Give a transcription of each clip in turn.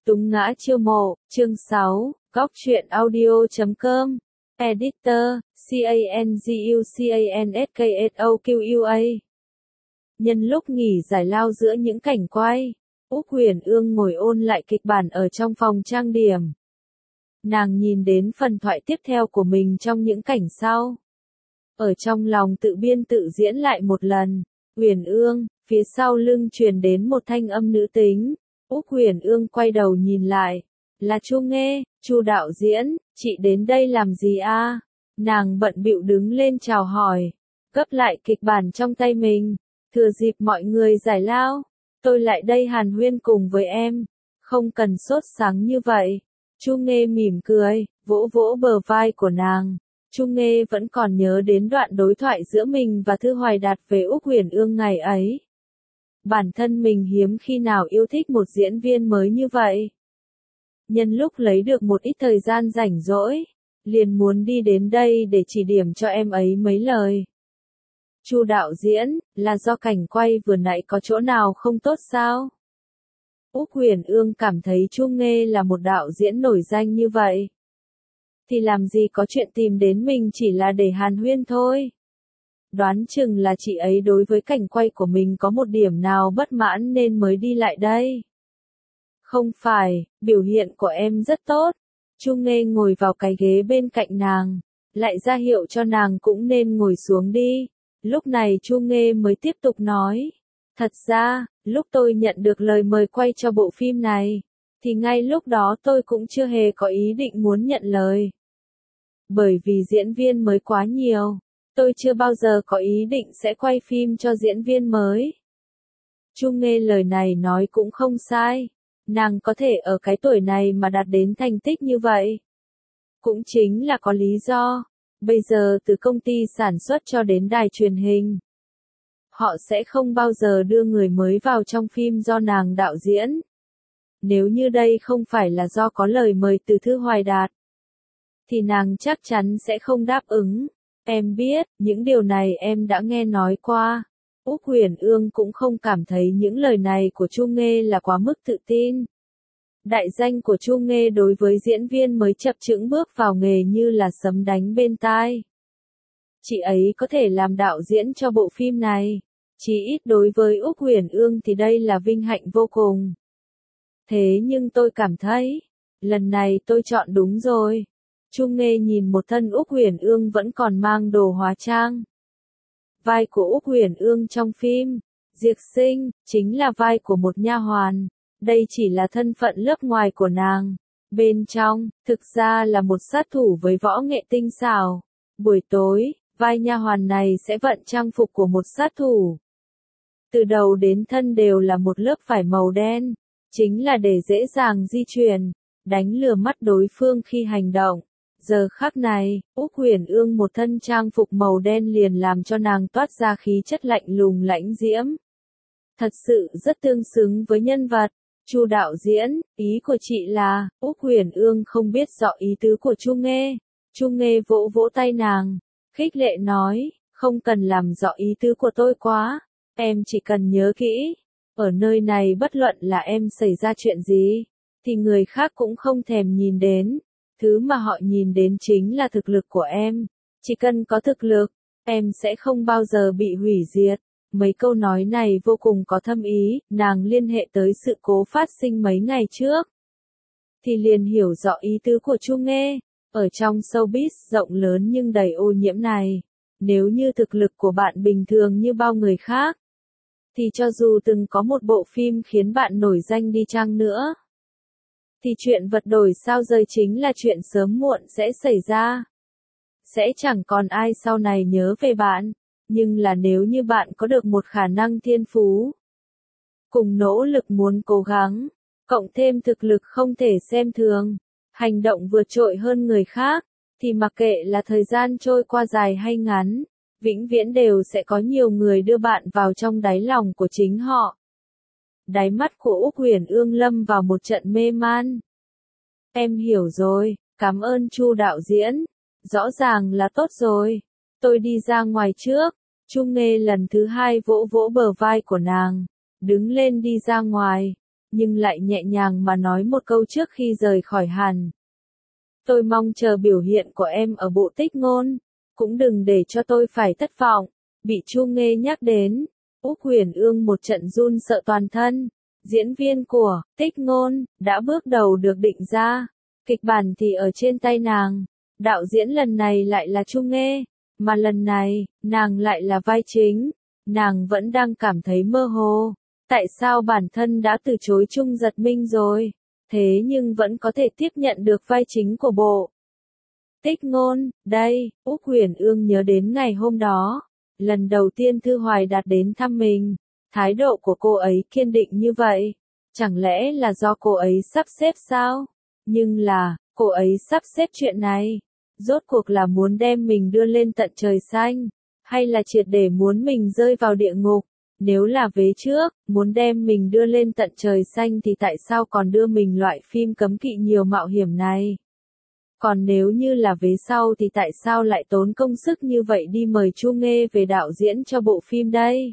Túng ngã chiêu mộ, chương 6, Góc truyện audio.com, Editor, CANGUCANSKSOQUA. Nhân lúc nghỉ giải lao giữa những cảnh quay, Úc Huyền Ương ngồi ôn lại kịch bản ở trong phòng trang điểm. Nàng nhìn đến phần thoại tiếp theo của mình trong những cảnh sau. Ở trong lòng tự biên tự diễn lại một lần, Huyền Ương, phía sau lưng truyền đến một thanh âm nữ tính. Úc Huyền Ương quay đầu nhìn lại, là Chu Nghê, Chu đạo diễn, chị đến đây làm gì a? Nàng bận bịu đứng lên chào hỏi, gấp lại kịch bản trong tay mình, thừa dịp mọi người giải lao, tôi lại đây hàn huyên cùng với em, không cần sốt sắng như vậy. Chu Nghê mỉm cười, vỗ vỗ bờ vai của nàng. Chu Nghê vẫn còn nhớ đến đoạn đối thoại giữa mình và Thư Hoài Đạt về Úc Huyền Ương ngày ấy. Bản thân mình hiếm khi nào yêu thích một diễn viên mới như vậy. Nhân lúc lấy được một ít thời gian rảnh rỗi, liền muốn đi đến đây để chỉ điểm cho em ấy mấy lời. Chu đạo diễn, là do cảnh quay vừa nãy có chỗ nào không tốt sao? Úc Huyền Ương cảm thấy Chu Nghê là một đạo diễn nổi danh như vậy. Thì làm gì có chuyện tìm đến mình chỉ là để hàn huyên thôi. Đoán chừng là chị ấy đối với cảnh quay của mình có một điểm nào bất mãn nên mới đi lại đây. Không phải, biểu hiện của em rất tốt. Chu Nghê ngồi vào cái ghế bên cạnh nàng, lại ra hiệu cho nàng cũng nên ngồi xuống đi. Lúc này Chu Nghê mới tiếp tục nói. Thật ra, lúc tôi nhận được lời mời quay cho bộ phim này, thì ngay lúc đó tôi cũng chưa hề có ý định muốn nhận lời. Bởi vì diễn viên mới quá nhiều. Tôi chưa bao giờ có ý định sẽ quay phim cho diễn viên mới. Chu Nghê lời này nói cũng không sai. Nàng có thể ở cái tuổi này mà đạt đến thành tích như vậy. Cũng chính là có lý do. Bây giờ từ công ty sản xuất cho đến đài truyền hình, họ sẽ không bao giờ đưa người mới vào trong phim do nàng đạo diễn. Nếu như đây không phải là do có lời mời từ Thư Hoài Đạt, thì nàng chắc chắn sẽ không đáp ứng. Em biết, những điều này em đã nghe nói qua. Úc Huyền Ương cũng không cảm thấy những lời này của Chu Nghê là quá mức tự tin. Đại danh của Chu Nghê đối với diễn viên mới chập chững bước vào nghề như là sấm đánh bên tai. Chị ấy có thể làm đạo diễn cho bộ phim này. Chí ít đối với Úc Huyền Ương thì đây là vinh hạnh vô cùng. Thế nhưng tôi cảm thấy, lần này tôi chọn đúng rồi. Chu Nghê nhìn một thân Úc Huyền Ương vẫn còn mang đồ hóa trang. Vai của Úc Huyền Ương trong phim Diệt Sinh chính là vai của một nha hoàn. Đây chỉ là thân phận lớp ngoài của nàng. Bên trong, thực ra là một sát thủ với võ nghệ tinh xảo. Buổi tối, vai nha hoàn này sẽ vận trang phục của một sát thủ. Từ đầu đến thân đều là một lớp vải màu đen, chính là để dễ dàng di chuyển, đánh lừa mắt đối phương khi hành động. Giờ khắc này, Úc Huyền Ương một thân trang phục màu đen liền làm cho nàng toát ra khí chất lạnh lùng lãnh diễm. Thật sự rất tương xứng với nhân vật. Chu đạo diễn, ý của chị là, Úc Huyền Ương không biết rõ ý tứ của Chu Nghê. Chu Nghê vỗ vỗ tay nàng, khích lệ nói, không cần làm rõ ý tứ của tôi quá, em chỉ cần nhớ kỹ, ở nơi này bất luận là em xảy ra chuyện gì, thì người khác cũng không thèm nhìn đến. Thứ mà họ nhìn đến chính là thực lực của em. Chỉ cần có thực lực, em sẽ không bao giờ bị hủy diệt. Mấy câu nói này vô cùng có thâm ý, nàng liên hệ tới sự cố phát sinh mấy ngày trước. Thì liền hiểu rõ ý tứ của Chu Nghê. Ở trong showbiz rộng lớn nhưng đầy ô nhiễm này, nếu như thực lực của bạn bình thường như bao người khác, thì cho dù từng có một bộ phim khiến bạn nổi danh đi chăng nữa, thì chuyện vật đổi sao rời chính là chuyện sớm muộn sẽ xảy ra. Sẽ chẳng còn ai sau này nhớ về bạn, nhưng là nếu như bạn có được một khả năng thiên phú, cùng nỗ lực muốn cố gắng, cộng thêm thực lực không thể xem thường, hành động vượt trội hơn người khác, thì mặc kệ là thời gian trôi qua dài hay ngắn, vĩnh viễn đều sẽ có nhiều người đưa bạn vào trong đáy lòng của chính họ. Đáy mắt của Úc Huyền Ương lâm vào một trận mê man. Em hiểu rồi, cảm ơn Chu đạo diễn. Rõ ràng là tốt rồi. Tôi đi ra ngoài trước. Chu Nghê lần thứ hai vỗ vỗ bờ vai của nàng, đứng lên đi ra ngoài. nhưng lại nhẹ nhàng mà nói một câu trước khi rời khỏi hẳn. Tôi mong chờ biểu hiện của em ở bộ Tích Ngôn, cũng đừng để cho tôi phải thất vọng. Bị Chu Nghê nhắc đến, Úc Huyền Ương một trận run sợ toàn thân. Diễn viên của Tích Ngôn đã bước đầu được định ra, kịch bản thì ở trên tay nàng. Đạo diễn lần này lại là Chu Nghê, mà lần này, nàng lại là vai chính. Nàng vẫn đang cảm thấy mơ hồ. Tại sao bản thân đã từ chối Trung Giật Minh rồi, thế nhưng vẫn có thể tiếp nhận được vai chính của bộ Tích Ngôn? Đây, Úc Huyền Ương nhớ đến ngày hôm đó, lần đầu tiên Thư Hoài Đạt đến thăm mình, thái độ của cô ấy kiên định như vậy, chẳng lẽ là do cô ấy sắp xếp sao? Nhưng là, cô ấy sắp xếp chuyện này, rốt cuộc là muốn đem mình đưa lên tận trời xanh, hay là triệt để muốn mình rơi vào địa ngục? Nếu là vế trước, muốn đem mình đưa lên tận trời xanh thì tại sao còn đưa mình loại phim cấm kỵ nhiều mạo hiểm này? Còn nếu như là vế sau thì tại sao lại tốn công sức như vậy đi mời Chu Nghê về đạo diễn cho bộ phim đây?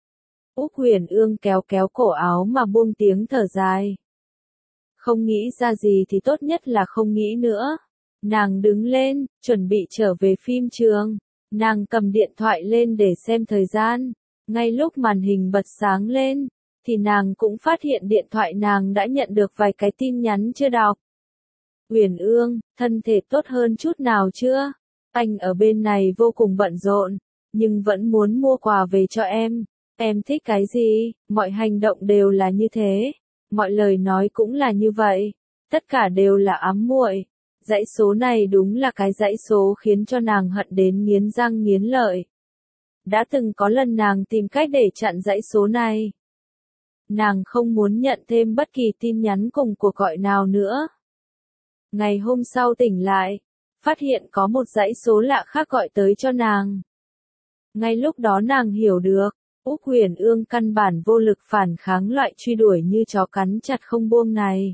Úc Huyền Ương kéo kéo cổ áo mà buông tiếng thở dài. Không nghĩ ra gì thì tốt nhất là không nghĩ nữa. Nàng đứng lên, chuẩn bị trở về phim trường. Nàng cầm điện thoại lên để xem thời gian. Ngay lúc màn hình bật sáng lên, thì nàng cũng phát hiện điện thoại nàng đã nhận được vài cái tin nhắn chưa đọc. Huyền Ương, thân thể tốt hơn chút nào chưa? Anh ở bên này vô cùng bận rộn, nhưng vẫn muốn mua quà về cho em. Em thích cái gì? Mọi hành động đều là như thế. Mọi lời nói cũng là như vậy. Tất cả đều là ám muội. Dãy số này đúng là cái dãy số khiến cho nàng hận đến nghiến răng nghiến lợi. Đã từng có lần nàng tìm cách để chặn dãy số này. Nàng không muốn nhận thêm bất kỳ tin nhắn cùng cuộc gọi nào nữa. Ngày hôm sau tỉnh lại, phát hiện có một dãy số lạ khác gọi tới cho nàng. Ngay lúc đó nàng hiểu được, Úc Huyền Ương căn bản vô lực phản kháng loại truy đuổi như chó cắn chặt không buông này.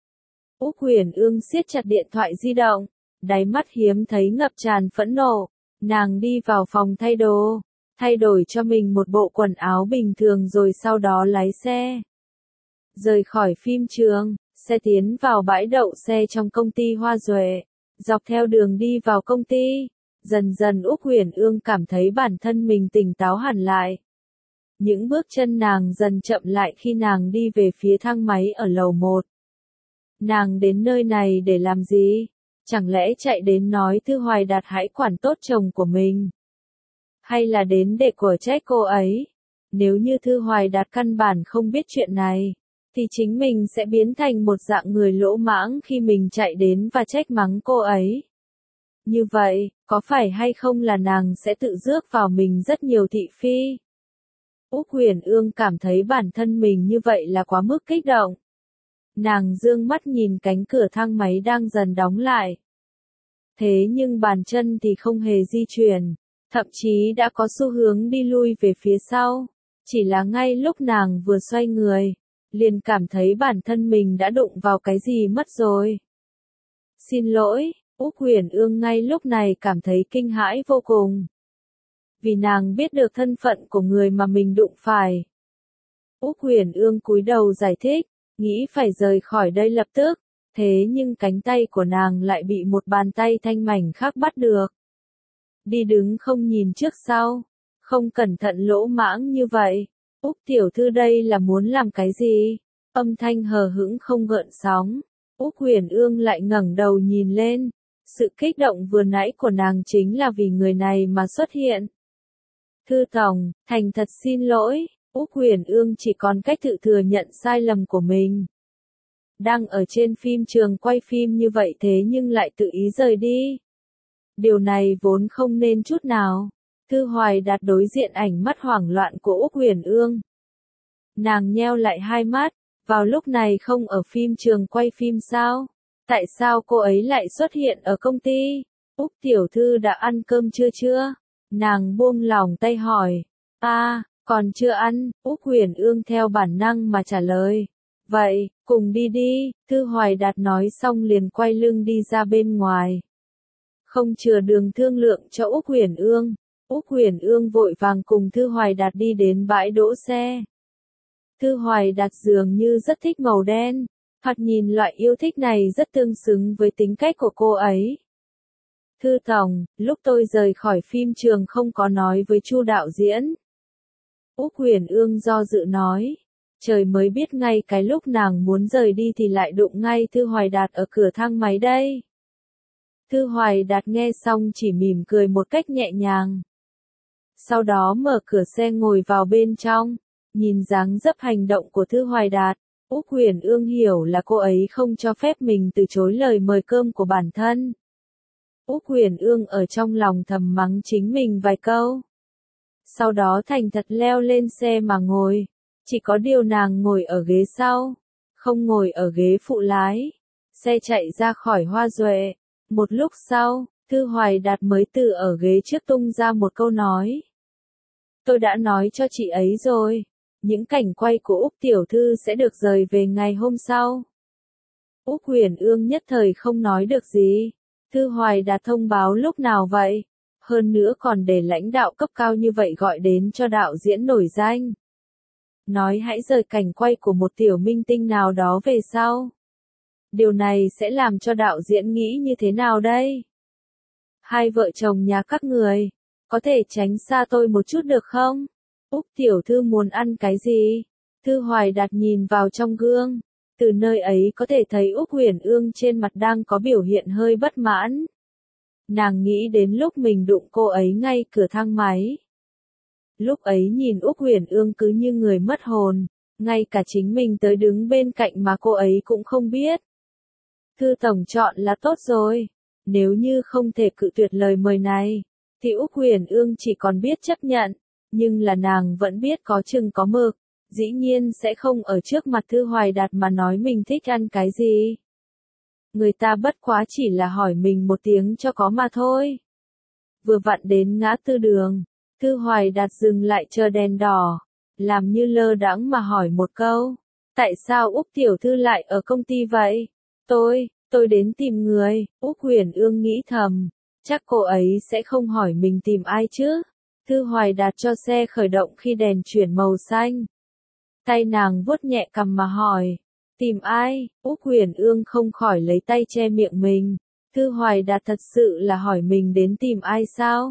Úc Huyền Ương siết chặt điện thoại di động, đáy mắt hiếm thấy ngập tràn phẫn nộ. Nàng đi vào phòng thay đồ, thay đổi cho mình một bộ quần áo bình thường rồi sau đó lái xe. Rời khỏi phim trường, xe tiến vào bãi đậu xe trong công ty Hoa Duệ, dọc theo đường đi vào công ty. Dần dần Úc Huyền Ương cảm thấy bản thân mình tỉnh táo hẳn lại. Những bước chân nàng dần chậm lại khi nàng đi về phía thang máy ở lầu 1. Nàng đến nơi này để làm gì? Chẳng lẽ chạy đến nói Thư Hoài Đạt hãy quản tốt chồng của mình? Hay là đến để của trách cô ấy? Nếu như Thư Hoài Đạt căn bản không biết chuyện này, thì chính mình sẽ biến thành một dạng người lỗ mãng khi mình chạy đến và trách mắng cô ấy. Như vậy, có phải hay không là nàng sẽ tự rước vào mình rất nhiều thị phi? Úc Huyền Ương cảm thấy bản thân mình như vậy là quá mức kích động. Nàng dương mắt nhìn cánh cửa thang máy đang dần đóng lại. Thế nhưng bàn chân thì không hề di chuyển, thậm chí đã có xu hướng đi lui về phía sau. Chỉ là ngay lúc nàng vừa xoay người, liền cảm thấy bản thân mình đã đụng vào cái gì mất rồi. Xin lỗi, Úc Huyền Ương ngay lúc này cảm thấy kinh hãi vô cùng. Vì nàng biết được thân phận của người mà mình đụng phải. Úc Huyền Ương cúi đầu giải thích, nghĩ phải rời khỏi đây lập tức, thế nhưng cánh tay của nàng lại bị một bàn tay thanh mảnh khác bắt được. Đi đứng không nhìn trước sau, không cẩn thận lỗ mãng như vậy. Úc tiểu thư đây là muốn làm cái gì? Âm thanh hờ hững không gợn sóng. Úc Huyền Ương lại ngẩng đầu nhìn lên. Sự kích động vừa nãy của nàng chính là vì người này mà xuất hiện. Thư tổng, thành thật xin lỗi. Úc Huyền Ương chỉ còn cách tự thừa nhận sai lầm của mình. Đang ở trên phim trường quay phim như vậy thế nhưng lại tự ý rời đi. Điều này vốn không nên chút nào. Thư Hoài Đạt đối diện ảnh mắt hoảng loạn của Úc Huyền Ương. Nàng nheo lại hai mắt, vào lúc này không ở phim trường quay phim sao? Tại sao cô ấy lại xuất hiện ở công ty? Úc tiểu thư đã ăn cơm chưa? Nàng buông lỏng tay hỏi. Còn chưa ăn, Úc Huyền Ương theo bản năng mà trả lời. Vậy, cùng đi đi, Thư Hoài Đạt nói xong liền quay lưng đi ra bên ngoài. Không chừa đường thương lượng cho Úc Huyền Ương. Úc Huyền Ương vội vàng cùng Thư Hoài Đạt đi đến bãi đỗ xe. Thư Hoài Đạt dường như rất thích màu đen, thoạt nhìn loại yêu thích này rất tương xứng với tính cách của cô ấy. Thư tổng, lúc tôi rời khỏi phim trường không có nói với Chu đạo diễn. Úc Huyền Ương do dự nói. Trời mới biết ngay cái lúc nàng muốn rời đi thì lại đụng ngay Thư Hoài Đạt ở cửa thang máy đây. Thư Hoài Đạt nghe xong chỉ mỉm cười một cách nhẹ nhàng. Sau đó mở cửa xe ngồi vào bên trong, nhìn dáng dấp hành động của Thư Hoài Đạt, Úc Huyền Ương hiểu là cô ấy không cho phép mình từ chối lời mời cơm của bản thân. Úc Huyền Ương ở trong lòng thầm mắng chính mình vài câu. Sau đó thành thật leo lên xe mà ngồi. Chỉ có điều nàng ngồi ở ghế sau, không ngồi ở ghế phụ lái. Xe chạy ra khỏi Hoa Duệ. Một lúc sau, Thư Hoài Đạt mới từ ở ghế trước tung ra một câu nói. Tôi đã nói cho chị ấy rồi, những cảnh quay của Úc tiểu thư sẽ được rời về ngày hôm sau. Úc Huyền Ương nhất thời không nói được gì. Thư Hoài Đạt thông báo lúc nào vậy? Hơn nữa còn để lãnh đạo cấp cao như vậy gọi đến cho đạo diễn nổi danh. Nói hãy rời cảnh quay của một tiểu minh tinh nào đó về sau. Điều này sẽ làm cho đạo diễn nghĩ như thế nào đây? Hai vợ chồng nhà các người, có thể tránh xa tôi một chút được không? Úc tiểu thư muốn ăn cái gì? Thư Hoài Đạt nhìn vào trong gương. Từ nơi ấy có thể thấy Úc Huyền Ương trên mặt đang có biểu hiện hơi bất mãn. Nàng nghĩ đến lúc mình đụng cô ấy ngay cửa thang máy. Lúc ấy nhìn Úc Huyền Ương cứ như người mất hồn, ngay cả chính mình tới đứng bên cạnh mà cô ấy cũng không biết. Thư tổng chọn là tốt rồi, nếu như không thể cự tuyệt lời mời này, thì Úc Huyền Ương chỉ còn biết chấp nhận, nhưng là nàng vẫn biết có chừng có mực, dĩ nhiên sẽ không ở trước mặt Thư Hoài Đạt mà nói mình thích ăn cái gì. Người ta bất quá chỉ là hỏi mình một tiếng cho có mà thôi. Vừa vặn đến ngã tư đường, Thư Hoài Đạt dừng lại chờ đèn đỏ, làm như lơ đãng mà hỏi một câu. Tại sao Úc tiểu thư lại ở công ty vậy? Tôi đến tìm người, Úc Huyền Ương nghĩ thầm. Chắc cô ấy sẽ không hỏi mình tìm ai chứ. Thư Hoài Đạt cho xe khởi động khi đèn chuyển màu xanh. Tay nàng vuốt nhẹ cằm mà hỏi. Tìm ai? Úc Huyền Ương không khỏi lấy tay che miệng mình. Thư Hoài Đạt thật sự là hỏi mình đến tìm ai sao?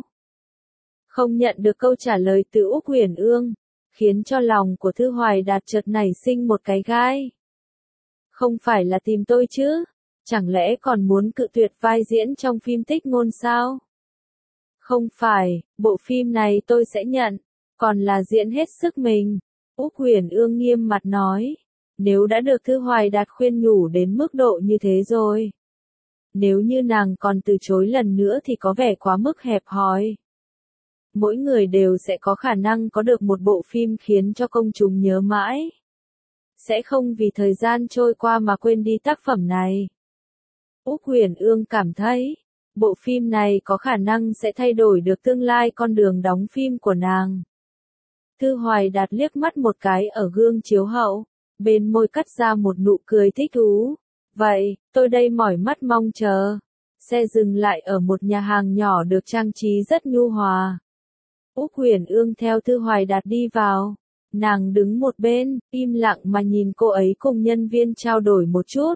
Không nhận được câu trả lời từ Úc Huyền Ương, khiến cho lòng của Thư Hoài Đạt chợt nảy sinh một cái gai. Không phải là tìm tôi chứ? Chẳng lẽ còn muốn cự tuyệt vai diễn trong phim Tích Ngôn sao? Không phải, bộ phim này tôi sẽ nhận, còn là diễn hết sức mình. Úc Huyền Ương nghiêm mặt nói. Nếu đã được Thư Hoài Đạt khuyên nhủ đến mức độ như thế rồi. Nếu như nàng còn từ chối lần nữa thì có vẻ quá mức hẹp hòi. Mỗi người đều sẽ có khả năng có được một bộ phim khiến cho công chúng nhớ mãi. Sẽ không vì thời gian trôi qua mà quên đi tác phẩm này. Úc Huyền Ương cảm thấy, bộ phim này có khả năng sẽ thay đổi được tương lai con đường đóng phim của nàng. Thư Hoài Đạt liếc mắt một cái ở gương chiếu hậu, bên môi cắt ra một nụ cười thích thú. Vậy, tôi đây mỏi mắt mong chờ. Xe dừng lại ở một nhà hàng nhỏ được trang trí rất nhu hòa. Úc Huyền Ương theo Thư Hoài Đạt đi vào. Nàng đứng một bên, im lặng mà nhìn cô ấy cùng nhân viên trao đổi một chút.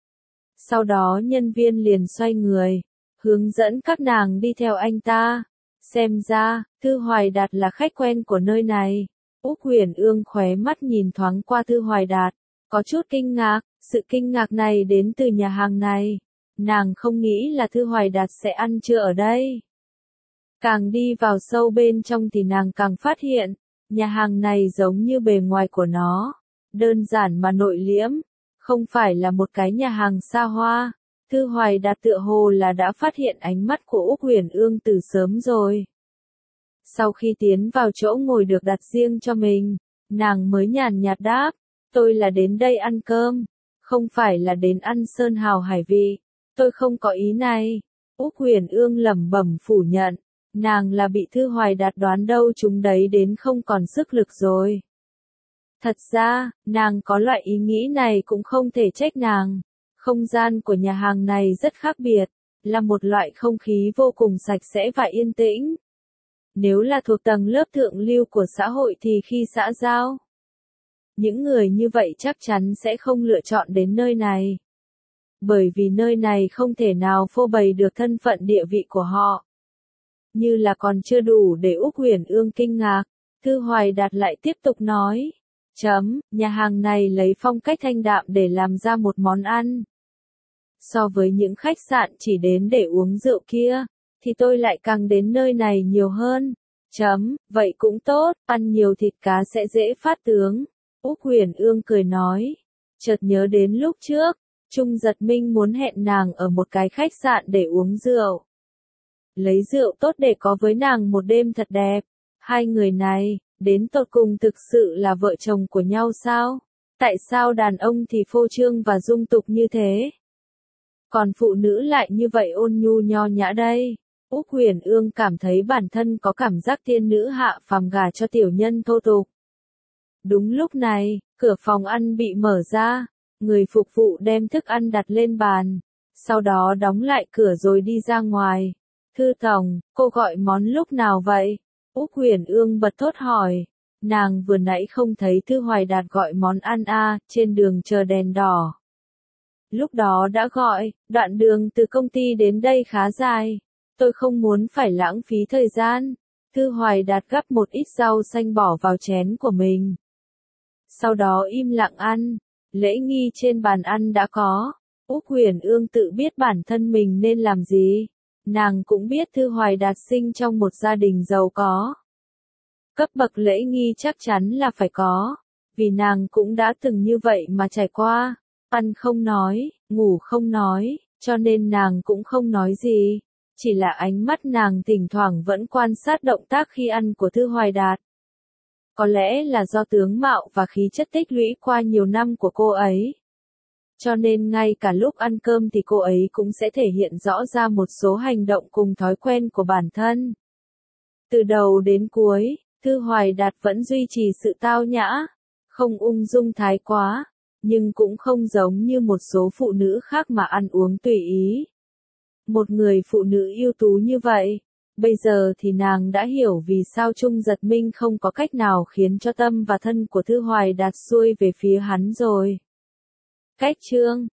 Sau đó nhân viên liền xoay người, hướng dẫn các nàng đi theo anh ta. Xem ra, Thư Hoài Đạt là khách quen của nơi này. Úc Huyền Ương khóe mắt nhìn thoáng qua Thư Hoài Đạt, có chút kinh ngạc, sự kinh ngạc này đến từ nhà hàng này. Nàng không nghĩ là Thư Hoài Đạt sẽ ăn trưa ở đây. Càng đi vào sâu bên trong thì nàng càng phát hiện, nhà hàng này giống như bề ngoài của nó, đơn giản mà nội liễm, không phải là một cái nhà hàng xa hoa. Thư Hoài Đạt tựa hồ là đã phát hiện ánh mắt của Úc Huyền Ương từ sớm rồi. Sau khi tiến vào chỗ ngồi được đặt riêng cho mình, nàng mới nhàn nhạt đáp, tôi là đến đây ăn cơm, không phải là đến ăn sơn hào hải vị, tôi không có ý này. Úc Huyền Ương lẩm bẩm phủ nhận, nàng là bị Thư Hoài Đạt đoán đâu chúng đấy đến không còn sức lực rồi. Thật ra, nàng có loại ý nghĩ này cũng không thể trách nàng. Không gian của nhà hàng này rất khác biệt, là một loại không khí vô cùng sạch sẽ và yên tĩnh. Nếu là thuộc tầng lớp thượng lưu của xã hội thì khi xã giao, Những người như vậy chắc chắn sẽ không lựa chọn đến nơi này. Bởi vì nơi này không thể nào phô bày được thân phận địa vị của họ. Như là còn chưa đủ để Úc Huyền Ương kinh ngạc, Thư Hoài Đạt lại tiếp tục nói. Nhà hàng này lấy phong cách thanh đạm để làm ra một món ăn. So với những khách sạn chỉ đến để uống rượu kia, thì tôi lại càng đến nơi này nhiều hơn. Vậy cũng tốt, ăn nhiều thịt cá sẽ dễ phát tướng. Úc Huyền Ương cười nói. Chợt nhớ đến lúc trước, Trung Giật Minh muốn hẹn nàng ở một cái khách sạn để uống rượu. Lấy rượu tốt để có với nàng một đêm thật đẹp. Hai người này, đến tột cùng thực sự là vợ chồng của nhau sao? Tại sao đàn ông thì phô trương và dung tục như thế? Còn phụ nữ lại như vậy ôn nhu nho nhã đây. Úc Huyền Ương cảm thấy bản thân có cảm giác tiên nữ hạ phàm gả cho tiểu nhân thô tục. Đúng lúc này, cửa phòng ăn bị mở ra, người phục vụ đem thức ăn đặt lên bàn, sau đó đóng lại cửa rồi đi ra ngoài. Thư tổng, cô gọi món lúc nào vậy? Úc Huyền Ương bật thốt hỏi. Nàng vừa nãy không thấy Thư Hoài Đạt gọi món ăn trên đường chờ đèn đỏ. Lúc đó đã gọi, đoạn đường từ công ty đến đây khá dài. Tôi không muốn phải lãng phí thời gian. Thư Hoài Đạt gắp một ít rau xanh bỏ vào chén của mình. Sau đó im lặng ăn. Lễ nghi trên bàn ăn đã có. Úc Huyền Ương tự biết bản thân mình nên làm gì. Nàng cũng biết Thư Hoài Đạt sinh trong một gia đình giàu có. Cấp bậc lễ nghi chắc chắn là phải có. Vì nàng cũng đã từng như vậy mà trải qua. Ăn không nói, ngủ không nói, cho nên nàng cũng không nói gì. Chỉ là ánh mắt nàng thỉnh thoảng vẫn quan sát động tác khi ăn của Thư Hoài Đạt. Có lẽ là do tướng mạo và khí chất tích lũy qua nhiều năm của cô ấy. Cho nên ngay cả lúc ăn cơm thì cô ấy cũng sẽ thể hiện rõ ra một số hành động cùng thói quen của bản thân. Từ đầu đến cuối, Thư Hoài Đạt vẫn duy trì sự tao nhã, không ung dung thái quá, nhưng cũng không giống như một số phụ nữ khác mà ăn uống tùy ý. Một người phụ nữ ưu tú như vậy, bây giờ thì nàng đã hiểu vì sao Trung Giật Minh không có cách nào khiến cho tâm và thân của Thư Hoài Đạt xuôi về phía hắn rồi. Cách chương